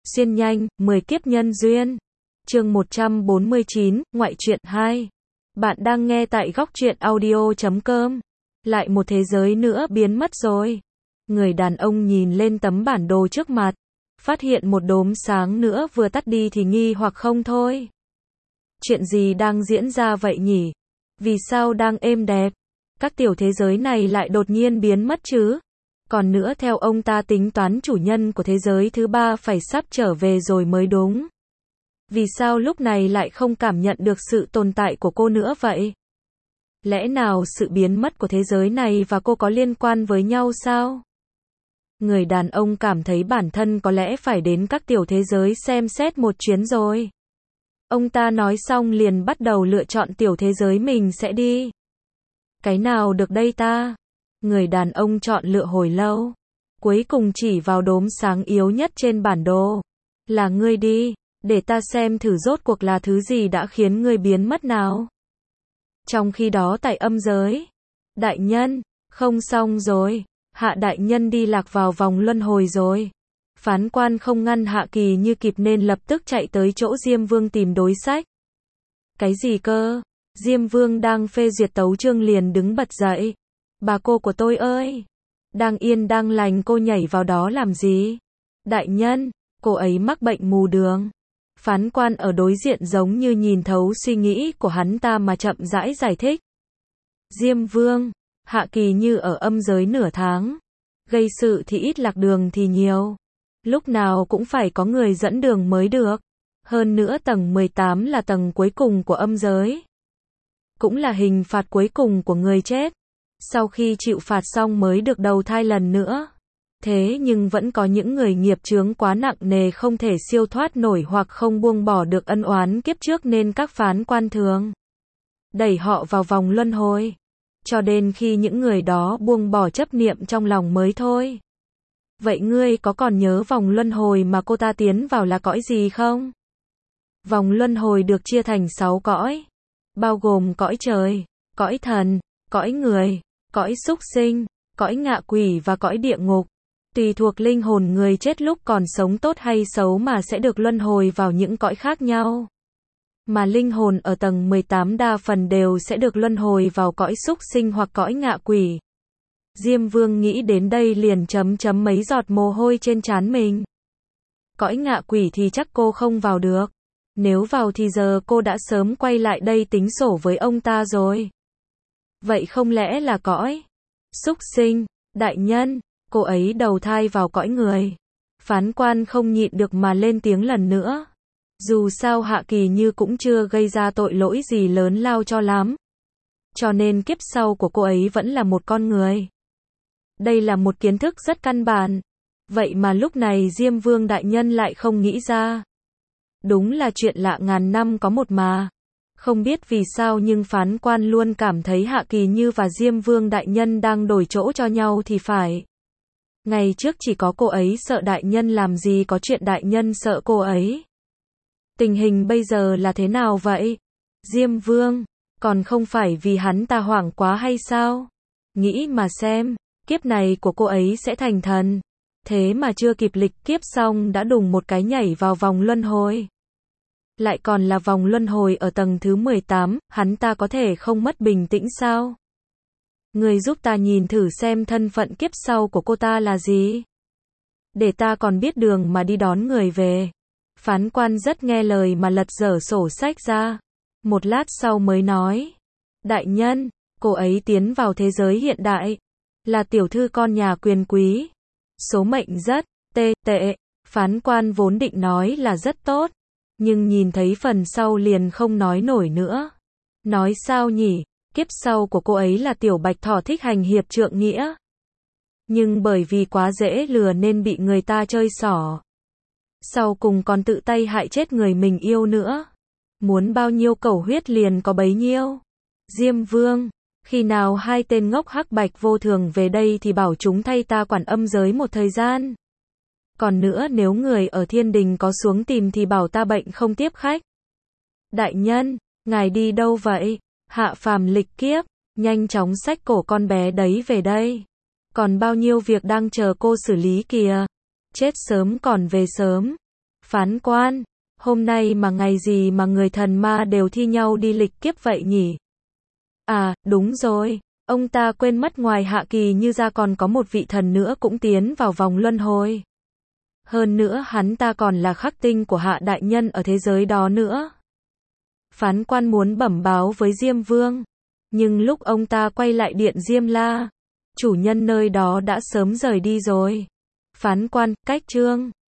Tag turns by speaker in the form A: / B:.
A: Xuyên nhanh, 10 kiếp nhân duyên. Chương 149, ngoại truyện 2. Bạn đang nghe tại góc truyện audio.com. Lại một thế giới nữa biến mất rồi. Người đàn ông nhìn lên tấm bản đồ trước mặt, phát hiện một đốm sáng nữa vừa tắt đi thì nghi hoặc không thôi. Chuyện gì đang diễn ra vậy nhỉ? Vì sao đang êm đẹp, các tiểu thế giới này lại đột nhiên biến mất chứ? Còn nữa theo ông ta tính toán chủ nhân của thế giới thứ ba phải sắp trở về rồi mới đúng. Vì sao lúc này lại không cảm nhận được sự tồn tại của cô nữa vậy? Lẽ nào sự biến mất của thế giới này và cô có liên quan với nhau sao? Người đàn ông cảm thấy bản thân có lẽ phải đến các tiểu thế giới xem xét một chuyến rồi. Ông ta nói xong liền bắt đầu lựa chọn tiểu thế giới mình sẽ đi. Cái nào được đây ta? Người đàn ông chọn lựa hồi lâu, cuối cùng chỉ vào đốm sáng yếu nhất trên bản đồ. Là ngươi đi, để ta xem thử rốt cuộc là thứ gì đã khiến ngươi biến mất nào. Trong khi đó tại âm giới, đại nhân, không xong rồi, Hạ đại nhân đi lạc vào vòng luân hồi rồi. Phán quan không ngăn Hạ Kỳ Như kịp nên lập tức chạy tới chỗ Diêm Vương tìm đối sách. Cái gì cơ? Diêm Vương đang phê duyệt tấu chương liền đứng bật dậy. Bà cô của tôi ơi! Đang yên đang lành cô nhảy vào đó làm gì? Đại nhân, cô ấy mắc bệnh mù đường. Phán quan ở đối diện giống như nhìn thấu suy nghĩ của hắn ta mà chậm rãi giải thích. Diêm Vương, Hạ Kỳ Như ở âm giới nửa tháng. Gây sự thì ít lạc đường thì nhiều. Lúc nào cũng phải có người dẫn đường mới được. Hơn nữa tầng 18 là tầng cuối cùng của âm giới. Cũng là hình phạt cuối cùng của người chết. Sau khi chịu phạt xong mới được đầu thai lần nữa. Thế nhưng vẫn có những người nghiệp chướng quá nặng nề không thể siêu thoát nổi hoặc không buông bỏ được ân oán kiếp trước nên các phán quan thường đẩy họ vào vòng luân hồi. Cho đến khi những người đó buông bỏ chấp niệm trong lòng mới thôi. Vậy ngươi có còn nhớ vòng luân hồi mà cô ta tiến vào là cõi gì không? Vòng luân hồi được chia thành 6 cõi, bao gồm cõi trời, cõi thần, cõi người, cõi súc sinh, cõi ngạ quỷ và cõi địa ngục. Tùy thuộc linh hồn người chết lúc còn sống tốt hay xấu mà sẽ được luân hồi vào những cõi khác nhau. Mà linh hồn ở tầng 18 đa phần đều sẽ được luân hồi vào cõi súc sinh hoặc cõi ngạ quỷ. Diêm Vương nghĩ đến đây liền chấm mấy giọt mồ hôi trên trán mình. Cõi ngạ quỷ thì chắc cô không vào được. Nếu vào thì giờ cô đã sớm quay lại đây tính sổ với ông ta rồi. Vậy không lẽ là cõi súc sinh? Đại nhân, cô ấy đầu thai vào cõi người. Phán quan không nhịn được mà lên tiếng lần nữa. Dù sao Hạ Kỳ Như cũng chưa gây ra tội lỗi gì lớn lao cho lắm. Cho nên kiếp sau của cô ấy vẫn là một con người. Đây là một kiến thức rất căn bản. Vậy mà lúc này Diêm Vương đại nhân lại không nghĩ ra. Đúng là chuyện lạ ngàn năm có một mà. Không biết vì sao nhưng phán quan luôn cảm thấy Hạ Kỳ Như và Diêm Vương đại nhân đang đổi chỗ cho nhau thì phải. Ngày trước chỉ có cô ấy sợ đại nhân làm gì có chuyện đại nhân sợ cô ấy. Tình hình bây giờ là thế nào vậy? Diêm Vương, còn không phải vì hắn ta hoảng quá hay sao? Nghĩ mà xem, kiếp này của cô ấy sẽ thành thần. Thế mà chưa kịp lịch kiếp xong đã đùng một cái nhảy vào vòng luân hồi. Lại còn là vòng luân hồi ở tầng thứ 18, hắn ta có thể không mất bình tĩnh sao? Người giúp ta nhìn thử xem thân phận kiếp sau của cô ta là gì. Để ta còn biết đường mà đi đón người về. Phán quan rất nghe lời mà lật dở sổ sách ra. Một lát sau mới nói. Đại nhân, cô ấy tiến vào thế giới hiện đại. Là tiểu thư con nhà quyền quý. Số mệnh rất tệ. Phán quan vốn định nói là rất tốt. Nhưng nhìn thấy phần sau liền không nói nổi nữa. Nói sao nhỉ? Kiếp sau của cô ấy là tiểu bạch thỏ thích hành hiệp trượng nghĩa. Nhưng bởi vì quá dễ lừa nên bị người ta chơi xỏ. Sau cùng còn tự tay hại chết người mình yêu nữa. Muốn bao nhiêu cầu huyết liền có bấy nhiêu. Diêm Vương, khi nào hai tên ngốc hắc bạch vô thường về đây thì bảo chúng thay ta quản âm giới một thời gian. Còn nữa nếu người ở thiên đình có xuống tìm thì bảo ta bệnh không tiếp khách. Đại nhân, ngài đi đâu vậy? Hạ phàm lịch kiếp, nhanh chóng xách cổ con bé đấy về đây. Còn bao nhiêu việc đang chờ cô xử lý kìa. Chết sớm còn về sớm. Phán quan, hôm nay mà ngày gì mà người thần ma đều thi nhau đi lịch kiếp vậy nhỉ? À, đúng rồi. Ông ta quên mất ngoài Hạ Kỳ Như ra còn có một vị thần nữa cũng tiến vào vòng luân hồi. Hơn nữa hắn ta còn là khắc tinh của Hạ đại nhân ở thế giới đó nữa. Phán quan muốn bẩm báo với Diêm Vương, nhưng lúc ông ta quay lại điện Diêm La, chủ nhân nơi đó đã sớm rời đi rồi. Phán quan, cách chương